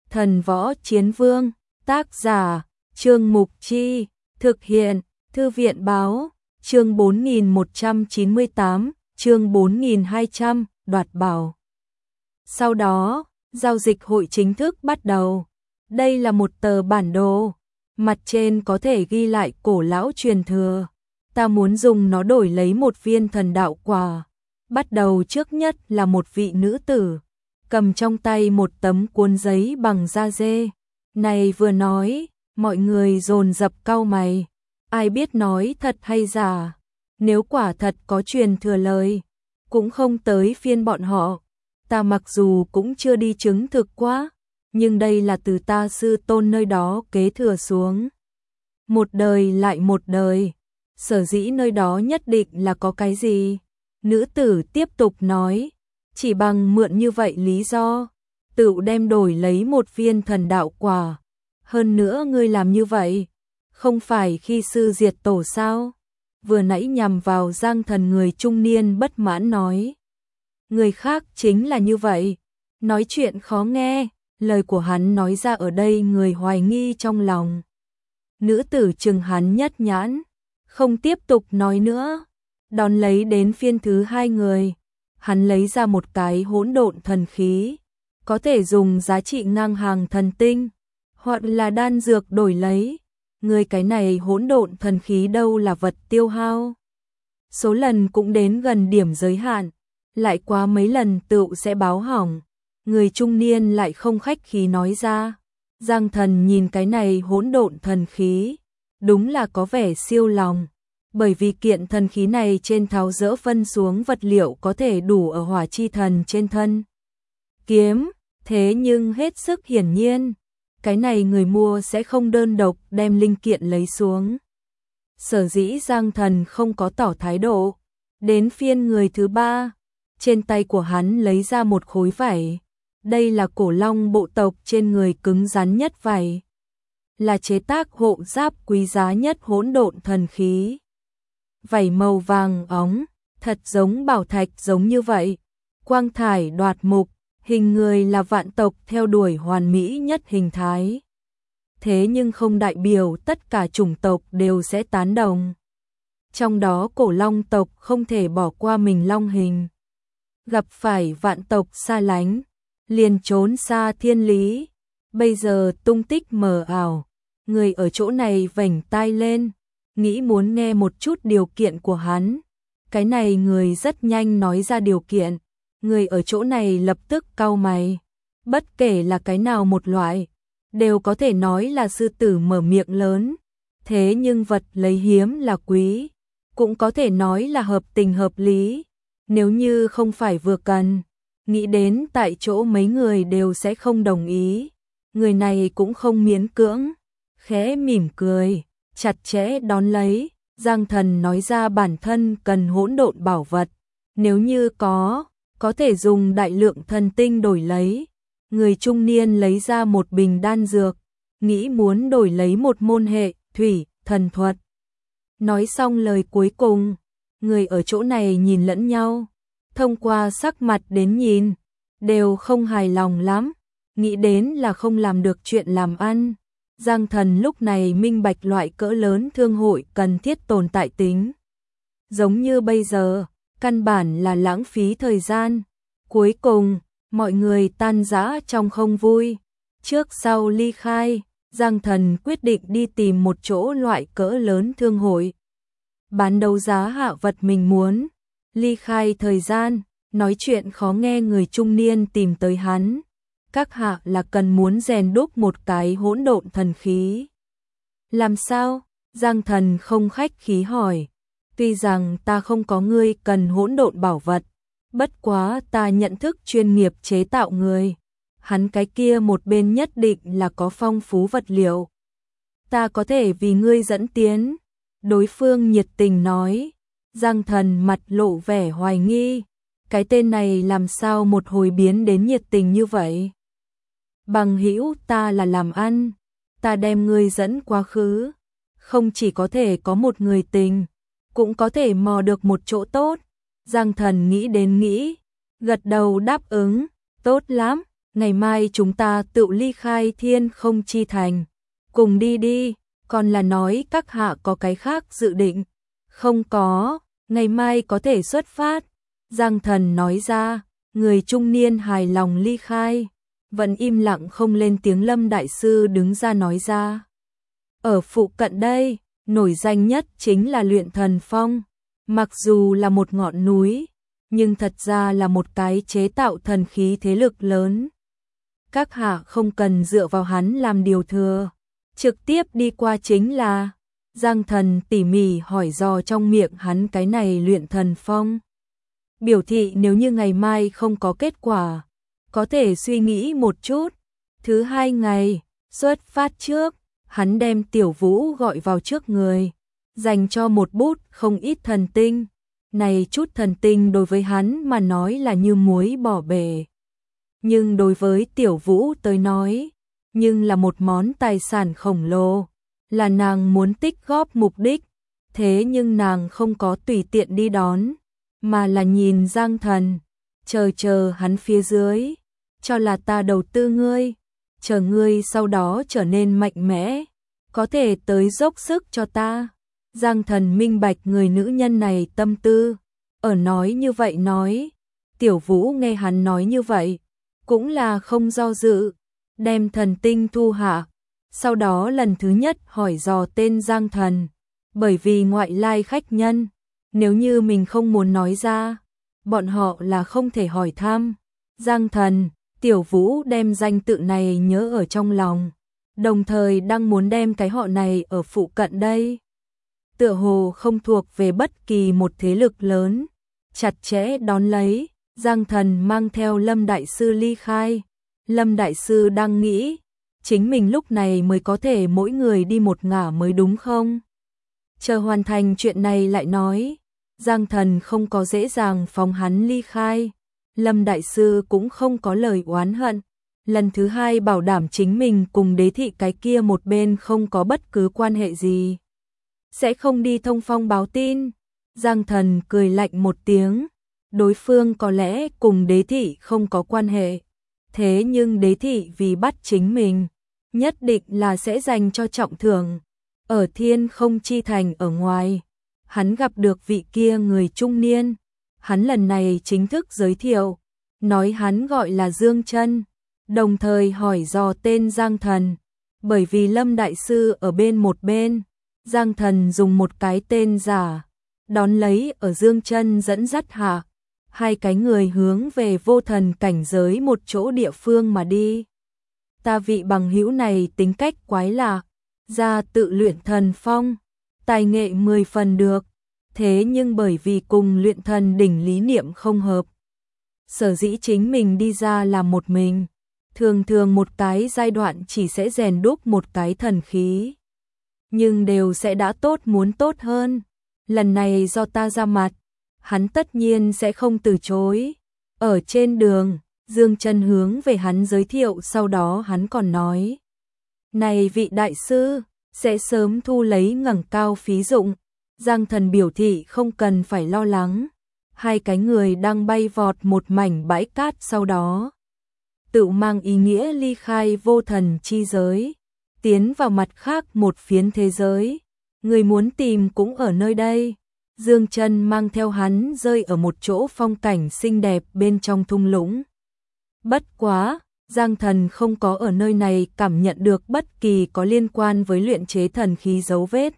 Thần Võ Chiến Vương, tác giả, Trương Mục Chi, thực hiện, Thư viện Báo, chương 4198, chương 4200, đoạt bảo. Sau đó, giao dịch hội chính thức bắt đầu. Đây là một tờ bản đồ, mặt trên có thể ghi lại cổ lão truyền thừa. Ta muốn dùng nó đổi lấy một viên thần đạo quả. Bắt đầu trước nhất là một vị nữ tử, cầm trong tay một tấm cuốn giấy bằng da dê. Này vừa nói, mọi người dồn dập cau mày. Ai biết nói thật hay giả? Nếu quả thật có truyền thừa lời, cũng không tới phiên bọn họ. Ta mặc dù cũng chưa đi chứng thực quá, nhưng đây là từ ta sư tôn nơi đó kế thừa xuống. Một đời lại một đời, sở dĩ nơi đó nhất định là có cái gì. Nữ tử tiếp tục nói, chỉ bằng mượn như vậy lý do, tự đem đổi lấy một viên thần đạo quả. Hơn nữa ngươi làm như vậy, không phải khi sư diệt tổ sao? Vừa nãy nhằm vào Giang Thần người trung niên bất mãn nói. Người khác chính là như vậy, nói chuyện khó nghe, lời của hắn nói ra ở đây người hoài nghi trong lòng. Nữ tử trừng hắn nhất nhãn, không tiếp tục nói nữa. Đón lấy đến phiên thứ hai người, hắn lấy ra một cái hỗn độn thần khí, có thể dùng giá trị ngang hàng thần tinh, hoặc là đan dược đổi lấy. Người cái này hỗn độn thần khí đâu là vật tiêu hao. Số lần cũng đến gần điểm giới hạn, lại quá mấy lần tựu sẽ báo hỏng. Người trung niên lại không khách khí nói ra. Giang Thần nhìn cái này hỗn độn thần khí, đúng là có vẻ siêu lòng. Bởi vì kiện thần khí này trên tháo dỡ phân xuống vật liệu có thể đủ ở hỏa chi thần trên thân kiếm, thế nhưng hết sức hiển nhiên, cái này người mua sẽ không đơn độc đem linh kiện lấy xuống. Sở dĩ Giang Thần không có tỏ thái độ. Đến phiên người thứ ba, trên tay của hắn lấy ra một khối vảy. Đây là cổ long bộ tộc trên người cứng rắn nhất vảy, là chế tác hộ giáp quý giá nhất hỗn độn thần khí. Vảy màu vàng óng, thật giống bảo thạch giống như vậy, quang thải đoạt mục, hình người là vạn tộc theo đuổi hoàn mỹ nhất hình thái. Thế nhưng không đại biểu tất cả chủng tộc đều sẽ tán đồng. Trong đó cổ long tộc không thể bỏ qua mình long hình. Gặp phải vạn tộc xa lánh, liền trốn xa thiên lý. Bây giờ tung tích mờ ảo, người ở chỗ này vểnh tai lên, nghĩ muốn nghe một chút điều kiện của hắn. Cái này người rất nhanh nói ra điều kiện, người ở chỗ này lập tức cau mày. Bất kể là cái nào một loại, đều có thể nói là sư tử mở miệng lớn. Thế nhưng vật lấy hiếm là quý, cũng có thể nói là hợp tình hợp lý. Nếu như không phải vừa cần, nghĩ đến tại chỗ mấy người đều sẽ không đồng ý. Người này cũng không miễn cưỡng, khẽ mỉm cười, chặt chẽ đón lấy. Giang Thần nói ra bản thân cần hỗn độn bảo vật, nếu như có thể dùng đại lượng thần tinh đổi lấy. Người trung niên lấy ra một bình đan dược, nghĩ muốn đổi lấy một môn hệ thủy thần thuật. Nói xong lời cuối cùng, người ở chỗ này nhìn lẫn nhau, thông qua sắc mặt đến nhìn, đều không hài lòng lắm, nghĩ đến là không làm được chuyện làm ăn. Giang Thần lúc này minh bạch loại cỡ lớn thương hội cần thiết tồn tại tính. Giống như bây giờ, căn bản là lãng phí thời gian. Cuối cùng, mọi người tan rã trong không vui. Trước sau ly khai, Giang Thần quyết định đi tìm một chỗ loại cỡ lớn thương hội, bán đấu giá hạ vật mình muốn. Ly khai thời gian, nói chuyện khó nghe người trung niên tìm tới hắn. Các hạ là cần muốn rèn đúc một cái hỗn độn thần khí. Làm sao? Giang Thần không khách khí hỏi. Tuy rằng ta không có ngươi cần hỗn độn bảo vật, bất quá ta nhận thức chuyên nghiệp chế tạo người. Hắn cái kia một bên nhất định là có phong phú vật liệu. Ta có thể vì ngươi dẫn tiến. Đối phương nhiệt tình nói. Giang Thần mặt lộ vẻ hoài nghi. Cái tên này làm sao một hồi biến đến nhiệt tình như vậy? Bằng hữu, ta là làm ăn, ta đem ngươi dẫn quá khứ, không chỉ có thể có một người tình, cũng có thể mò được một chỗ tốt. Giang Thần nghĩ đến nghĩ, gật đầu đáp ứng, tốt lắm, ngày mai chúng ta tự ly khai Thiên Không Chi Thành, cùng đi đi, còn là nói các hạ có cái khác dự định. Không có, ngày mai có thể xuất phát. Giang Thần nói ra, người trung niên hài lòng ly khai. Vẫn im lặng không lên tiếng Lâm Đại Sư đứng ra nói ra. Ở phụ cận đây, nổi danh nhất chính là Luyện Thần Phong. Mặc dù là một ngọn núi, nhưng thật ra là một cái chế tạo thần khí thế lực lớn. Các hạ không cần dựa vào hắn làm điều thừa, trực tiếp đi qua chính là. Giang Thần tỉ mỉ hỏi dò trong miệng hắn cái này Luyện Thần Phong. Biểu thị nếu như ngày mai không có kết quả, có thể suy nghĩ một chút. Thứ hai ngày, xuất phát trước, hắn đem Tiểu Vũ gọi vào trước người, dành cho một bút không ít thần tinh. Này chút thần tinh đối với hắn mà nói là như muối bỏ bể. Nhưng đối với Tiểu Vũ tới nói, nhưng là một món tài sản khổng lồ, là nàng muốn tích góp mục đích. Thế nhưng nàng không có tùy tiện đi đón, mà là nhìn Giang Thần, chờ hắn phía dưới, cho là ta đầu tư ngươi, chờ ngươi sau đó trở nên mạnh mẽ, có thể tới dốc sức cho ta. Giang Thần minh bạch người nữ nhân này tâm tư, ở nói như vậy nói. Tiểu Vũ nghe hắn nói như vậy, cũng là không do dự, đem thần tinh thu hạ, sau đó lần thứ nhất hỏi dò tên Giang Thần, bởi vì ngoại lai khách nhân, nếu như mình không muốn nói ra, bọn họ là không thể hỏi thăm. Giang Thần, Tiểu Vũ đem danh tự này nhớ ở trong lòng, đồng thời đang muốn đem cái họ này ở phụ cận đây. Tựa hồ không thuộc về bất kỳ một thế lực lớn, chặt chẽ đón lấy. Giang Thần mang theo Lâm Đại Sư ly khai. Lâm Đại Sư đang nghĩ, chính mình lúc này mới có thể mỗi người đi một ngả mới đúng không? Chờ hoàn thành chuyện này lại nói. Giang Thần không có dễ dàng phóng hắn ly khai. Lâm Đại Sư cũng không có lời oán hận. Lần thứ hai bảo đảm chính mình cùng đế thị cái kia một bên không có bất cứ quan hệ gì, sẽ không đi thông phong báo tin. Giang Thần cười lạnh một tiếng. Đối phương có lẽ cùng đế thị không có quan hệ, thế nhưng đế thị vì bắt chính mình, nhất định là sẽ dành cho trọng thưởng. Ở Thiên Không Chi Thành ở ngoài, hắn gặp được vị kia người trung niên. Hắn lần này chính thức giới thiệu, nói hắn gọi là Dương Chân, đồng thời hỏi dò tên Giang Thần. Bởi vì Lâm Đại Sư ở bên một bên, Giang Thần dùng một cái tên giả, đón lấy ở Dương Chân dẫn dắt hạ. Hai cái người hướng về vô thần cảnh giới một chỗ địa phương mà đi. Ta vị bằng hữu này tính cách quái lạ, ra tự luyện thần phong, tài nghệ 10 phần được, thế nhưng bởi vì cùng luyện thần đỉnh lý niệm không hợp, sở dĩ chính mình đi ra làm một mình, thường thường một cái giai đoạn chỉ sẽ rèn đúc một cái thần khí, nhưng đều sẽ đã tốt muốn tốt hơn. Lần này do ta ra mặt, hắn tất nhiên sẽ không từ chối. Ở trên đường, Dương Chân hướng về hắn giới thiệu, sau đó hắn còn nói: "Này vị đại sư, sẽ sớm thu lấy ngẩng cao phí dụng." Giang Thần biểu thị không cần phải lo lắng. Hai cái người đang bay vọt một mảnh bãi cát, sau đó tự mang ý nghĩa ly khai vô thần chi giới, tiến vào mặt khác một phiến thế giới. Người muốn tìm cũng ở nơi đây. Dương Chân mang theo hắn rơi ở một chỗ phong cảnh xinh đẹp bên trong thung lũng. Bất quá, Giang Thần không có ở nơi này cảm nhận được bất kỳ có liên quan với luyện chế thần khí dấu vết.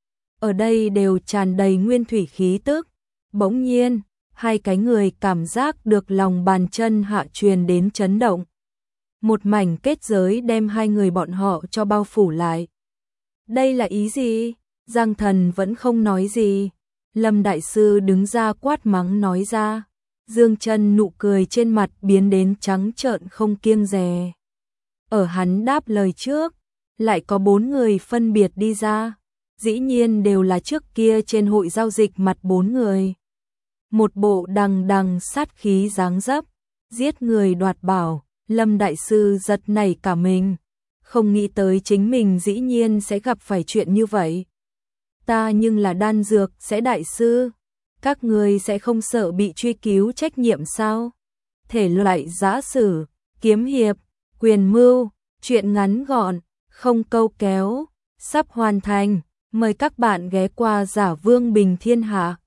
Ở đây đều tràn đầy nguyên thủy khí tức. Bỗng nhiên, hai cái người cảm giác được lòng bàn chân hạ truyền đến chấn động. Một mảnh kết giới đem hai người bọn họ cho bao phủ lại. Đây là ý gì? Giang Thần vẫn không nói gì. Lâm Đại Sư đứng ra quát mắng nói ra. Dương Chân nụ cười trên mặt biến đến trắng trợn không kiêng dè. Ở hắn đáp lời trước, lại có 4 người phân biệt đi ra. Dĩ nhiên đều là trước kia trên hội giao dịch mặt 4 người. Một bộ đằng đằng sát khí dáng dấp, giết người đoạt bảo. Lâm Đại Sư giật nảy cả mình, không nghĩ tới chính mình dĩ nhiên sẽ gặp phải chuyện như vậy. Ta nhưng là đan dược sẽ đại sư, các người sẽ không sợ bị truy cứu trách nhiệm sao? Thể loại giã sử, kiếm hiệp, quyền mưu, truyện ngắn gọn, không câu kéo, sắp hoàn thành. Mời các bạn ghé qua Giả Vương Bình Thiên Hạ.